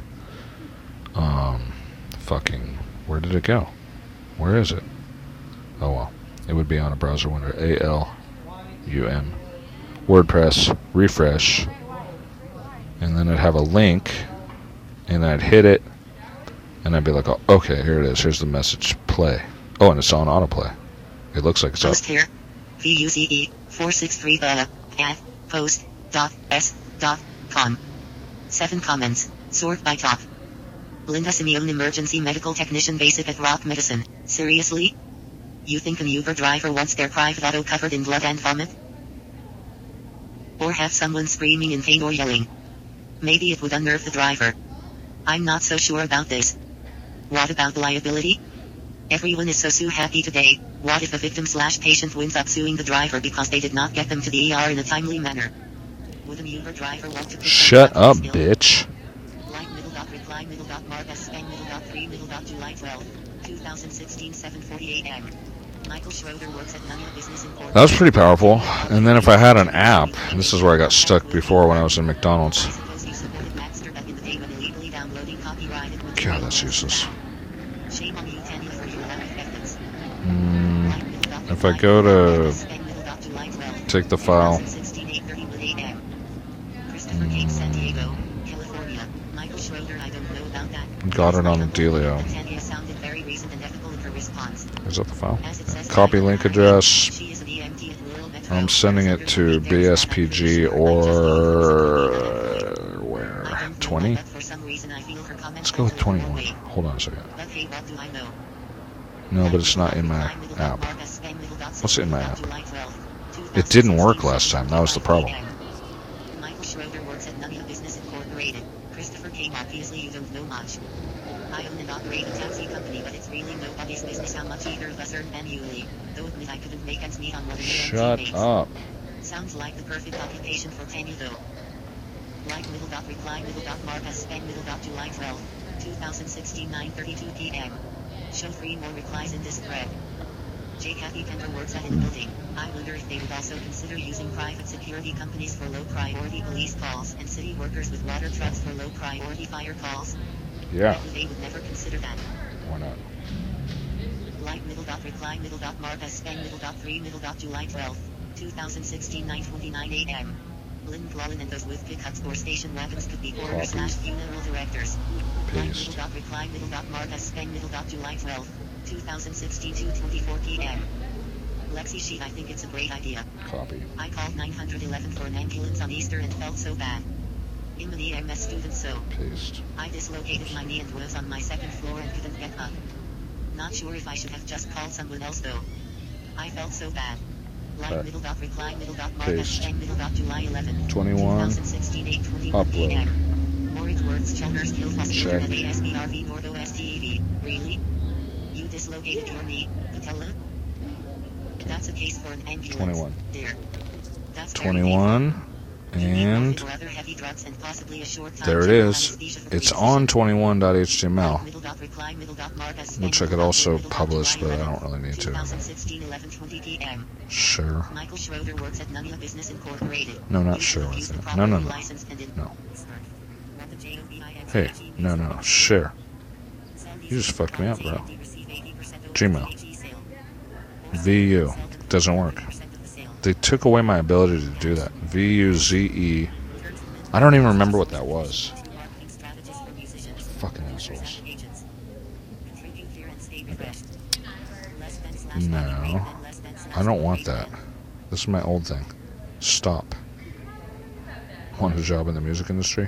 fucking, where did it go? Where is it? Oh well, it would be on a browser window, ALUM, WordPress, refresh, and then I'd have a link, and I'd hit it, and I'd be like, oh, okay, here it is, here's the message, play. Oh, and it's on autoplay. It looks like it's Post up. here. VUCE 463 at post.s.com. 7 comments. Sort by top. Linda Simeone, emergency medical technician, basic at Rock Medicine. Seriously? You think an Uber driver wants their private auto covered in blood and vomit? Or have someone screaming in pain or yelling? Maybe it would unnerve the driver. I'm not so sure about this. What about liability? Everyone is so happy today. What if a victim/patient winds up suing the driver because they did not get them to the ER in a timely manner? Would an Uber driver want to pick Shut someone up, his ill? bitch. Like reply Mark S. Spang July 12, 2016 7:48 am. Michael Schroeder works at Nanya Business Incorporated. That was pretty powerful. And then if I had an app, this is where I got stuck before when I was in McDonald's. I suppose you supported Napster back in the day when illegally downloading copyrighted God, material that's was useless. bad. Shame on you, Tanya, for your lack of ethics. If I go to take the file, Christopher Cape, San Diego, California. Michael Schroeder, I don't know about that. got it on Delio. Tanya sounded very reasoned and ethical in her response. Is that the file? As it says, Copy link address. she is an EMT at Rural Metro. I'm sending it to BSPG or where? 20? Let's go with 21. Hold on a second. But hey, what do I know? No, but it's not in my app. What's in my app? It didn't work last time. That was the problem. Michael Schroeder works at Nanya Business Incorporated. Christopher King, obviously you don't know much. I own and operate a taxi company, but it's really nobody's business how much either of us earn annually. Though admit I couldn't make ends meet on what an EMT Shut makes. up. Sounds like the perfect occupation for Tanya though. Like reply Mark S. Spang July 12, 2016 9:32 p.m. Show 3 more replies in this thread. J. Kathy Pender works at in the building. I wonder if they would also consider using private security companies for low priority police calls and city workers with water trucks for low priority fire calls. Yeah. They would never consider that. Why not? Like reply Mark S. Spang 3 July 12, 2016 9:29 a.m. Lynn Glolin and those with pickups or station wagons could be coroner/funeral directors. Paste. Like reply Mark S. Spang July 12, 2016 2:24 p.m. Lexi Sheet, I think it's a great idea. Copy. I called 911 for an ambulance on Easter and felt so bad. I'm an EMS student, so Paste. I dislocated my knee and was on my 2nd floor and couldn't get up. Not sure if I should have just called someone else though. I felt so bad. Like reply Mark S. Paste. Spang July 11, 21. 2016 8:21 Upload. p.m. Moritz Words Chalmers Hill Hospital Check. at ASBRV Northwest TV. Really? You dislocated your knee, patella? That's a case for an ambulance. 21. There. That's very 21. And painful. Rather heavy drugs and possibly a short time there it general is. anesthesia for It's precision. on 21.html, Reply Mark S. which I could also publish, but I don't really need to. 2016 11:20 p.m. Sure. Michael Schroeder works at Nanya Business Incorporated. No, not You sure. should use the No, properly no, no. licensed and in- No. What the JOBING Hey, no. Share. You just fucked me up, bro. Gmail. VU. Doesn't work. They took away my ability to do that. VUZE. I don't even remember what that was. Fucking assholes. No. I don't want that. This is my old thing. Stop. Want a job in the music industry?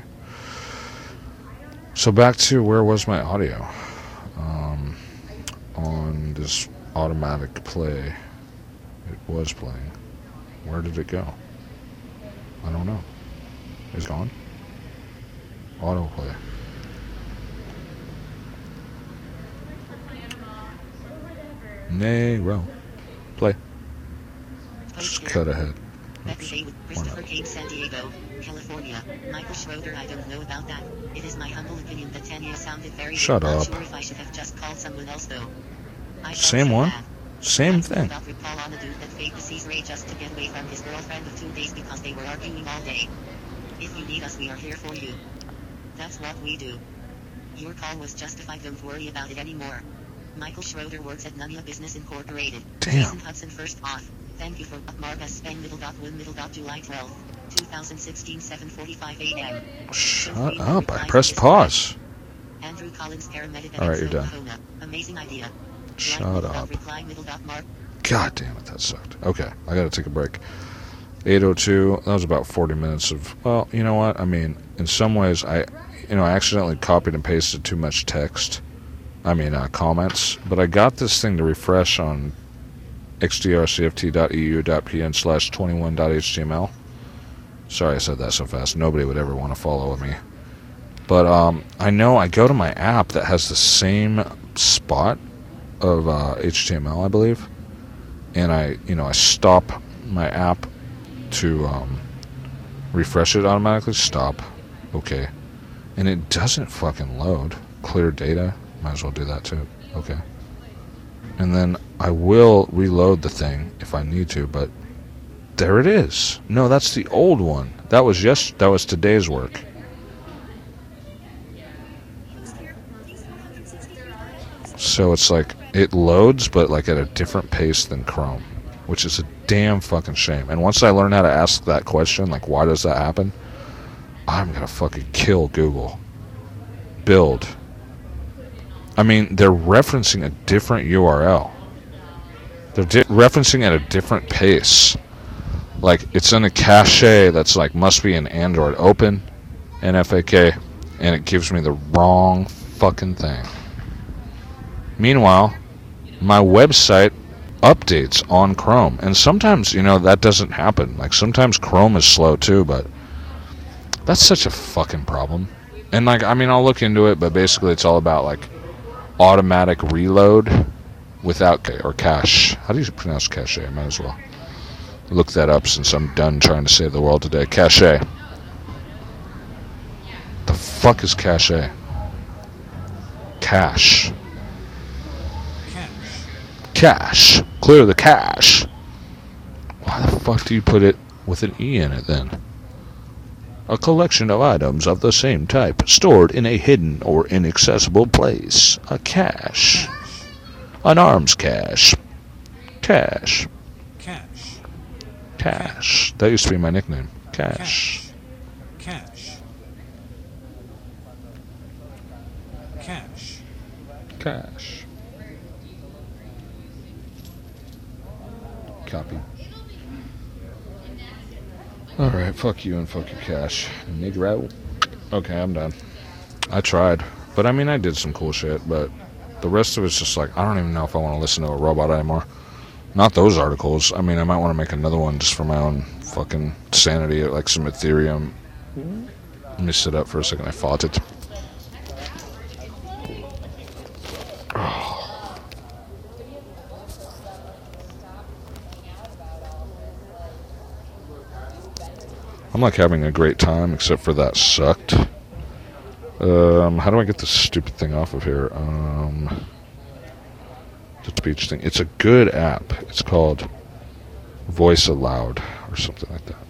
So back to where was my audio? On this automatic play. It was playing. Where did it go? I don't know. It's gone? Autoplay. Nero. Play. Just cut ahead. Becky with Christopher Cage, San Diego, California. Michael Schroeder, I don't know about that. It is my humble opinion that Tanya sounded very Shut good. up. Not sure if I should have just called someone else though. I felt Same so one? bad. Same That's thing. about recall on the dude that faked the Caesar just to get away from his girlfriend of 2 days because they were arguing all day. If you need us, we are here for you. That's what we do. Your call was justified, don't worry about it anymore. Michael Schroeder works at Nunya Business Incorporated. Damn. Jason Hudson first off. Thank you for Mark as Spain July 12, 2016 7:45 a.m. Shut up. I pressed pause. Andrew Collins, paramedic at Alright, you're done. Oklahoma. Amazing idea. Shut up. Reply, Mark. God damn it, that sucked. Okay, I gotta take a break. 8:02. That was about 40 minutes of. Well, you know what? I mean, in some ways, I accidentally copied and pasted too much text. Comments. But I got this thing to refresh on xdrcft.eu.pn/21.html. Sorry I said that so fast. Nobody would ever want to follow me. But I know I go to my app that has the same spot of HTML, I believe, and I stop my app to refresh it automatically. Stop. Okay. And it doesn't fucking load. Clear data. Might as well do that too. Okay. And then I will reload the thing if I need to, but there it is. No, that's the old one. That was today's work. So it's like it loads, but like at a different pace than Chrome, which is a damn fucking shame. And once I learn how to ask that question, like why does that happen, I'm gonna fucking kill Google. Build. They're referencing a different URL. They're referencing at a different pace. Like, it's in a cache that's like, must be an Android. Open, NFAK, and it gives me the wrong fucking thing. Meanwhile, my website updates on Chrome. And sometimes, that doesn't happen. Like, sometimes Chrome is slow too, but that's such a fucking problem. And like, I'll look into it, but basically it's all about like automatic reload without cache. How do you pronounce cache? I might as well look that up since I'm done trying to save the world today. Cache. The fuck is cache? Cache. Cache. Clear the cache. Why the fuck do you put it with an E in it then? A collection of items of the same type stored in a hidden or inaccessible place. A cache. An arms cache. Cache. Cache. That used to be my nickname. Cache. Cache. Cache. Copy. Alright, fuck you and fuck your cache. Negro. Okay, I'm done. I tried. But I did some cool shit, but the rest of it's just like, I don't even know if I want to listen to a robot anymore. Not those articles. I might want to make another one just for my own fucking sanity, like some Ethereum. Let me sit up for a second. I fought it. I'm like having a great time, except for that sucked. How do I get this stupid thing off of here? The speech thing. It's a good app. It's called Voice Aloud or something like that.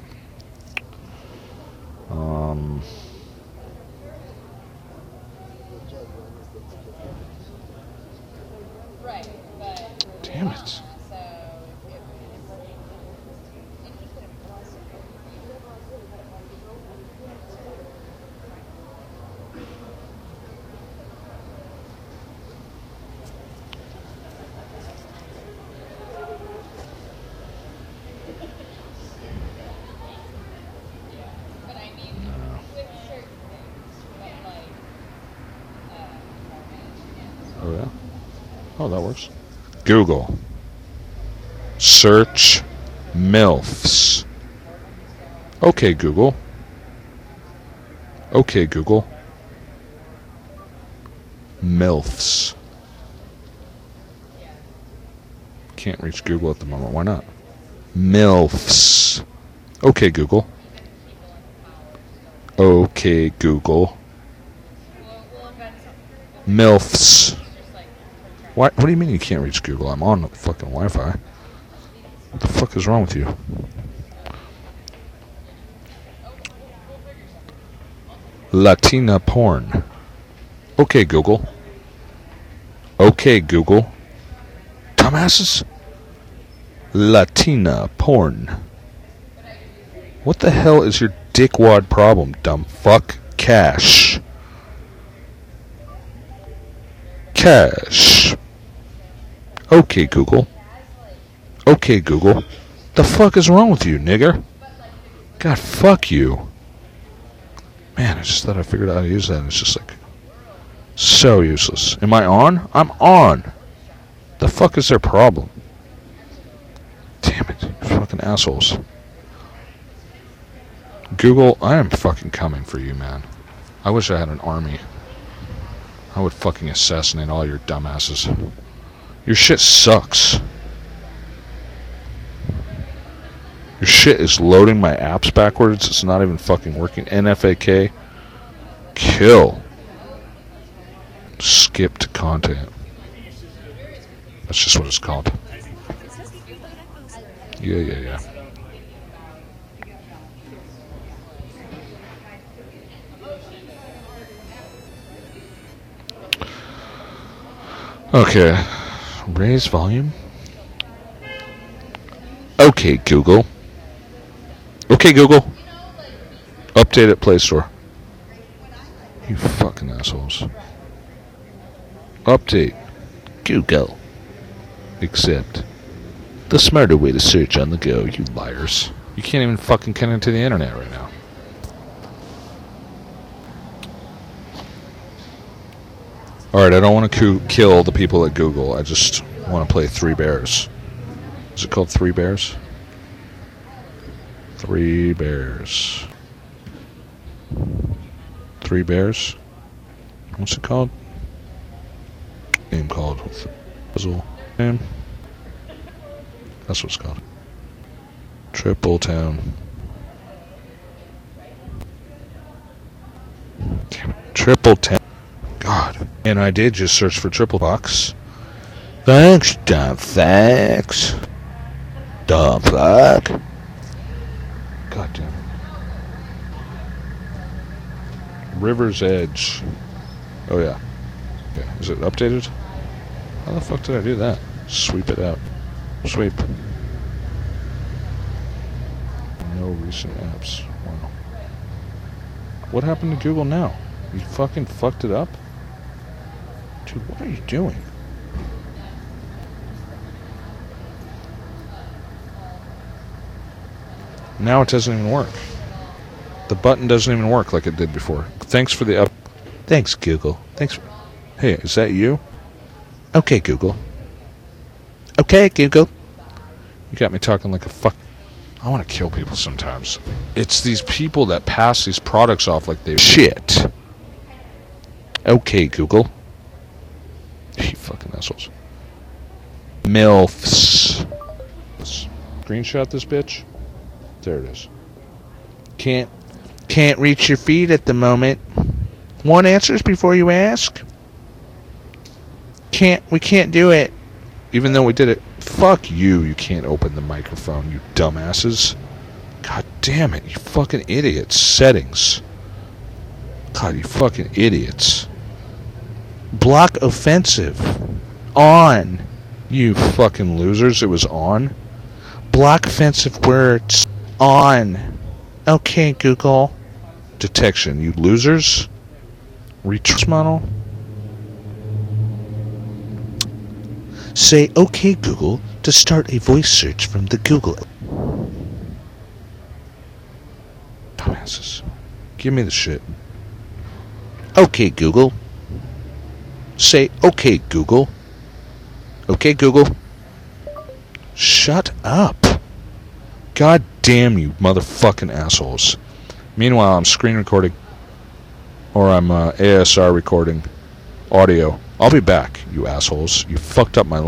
Damn it. Oh, that works. Google. Search MILFs. Okay, Google. Okay, Google. MILFs. Can't reach Google at the moment. Why not? MILFs. Okay, Google. Okay, Google. MILFs. What do you mean you can't reach Google? I'm on the fucking Wi-Fi. What the fuck is wrong with you? Latina porn. Okay, Google. Okay, Google. Dumbasses. Latina porn. What the hell is your dickwad problem, dumb fuck? Cash. Cash. Okay, Google. Okay, Google. The fuck is wrong with you, nigger? God, fuck you. Man, I just thought I figured out how to use that, and it's just like so useless. Am I on? I'm on. The fuck is their problem? Damn it, you fucking assholes. Google, I am fucking coming for you, man. I wish I had an army. I would fucking assassinate all your dumbasses. Your shit sucks. Your shit is loading my apps backwards. It's not even fucking working. NFAK. Kill. Skipped content. That's just what it's called. Yeah. Okay. Raise volume. Okay, Google. Okay, Google. Update at Play Store. You fucking assholes. Update. Google. Accept. The smarter way to search on the go, you liars. You can't even fucking connect to the internet right now. Alright, I don't want to kill the people at Google. I just want to play Three Bears. Is it called Three Bears? Three Bears. Three Bears? What's it called? Game called puzzle game. That's what it's called. Triple Town. Damn it. Triple Town. God. And I did just search for Triple Box. Thanks, dumb facts. Dumb fuck. God damn it. River's Edge. Oh yeah. Okay. Is it updated? How the fuck did I do that? Sweep it out. Sweep. No recent apps. Wow. What happened to Google now? You fucking fucked it up? Dude, what are you doing? Now it doesn't even work. The button doesn't even work like it did before. Thanks for the up. Thanks, Google. Thanks. Hey, is that you? Okay, Google. Okay, Google. You got me talking like a fuck. I want to kill people sometimes. It's these people that pass these products off like they're shit. Okay, Google. You fucking assholes. MILFs. Screenshot this bitch. There it is. Can't reach your feed at the moment. Want answers before you ask? We can't do it. Even though we did it. Fuck you. You can't open the microphone, you dumbasses. God damn it, you fucking idiots. Settings. God, you fucking idiots. Block offensive. On. You fucking losers. It was on. Block offensive words. On. Okay, Google. Detection. You losers. Retrace model. Say okay, Google, to start a voice search from the Google. Dumbasses. Give me the shit. Okay, Google. Say okay, Google. Okay, Google. Shut up. God damn you, motherfucking assholes. Meanwhile, I'm screen recording, or I'm ASR recording audio. I'll be back, you assholes. You fucked up my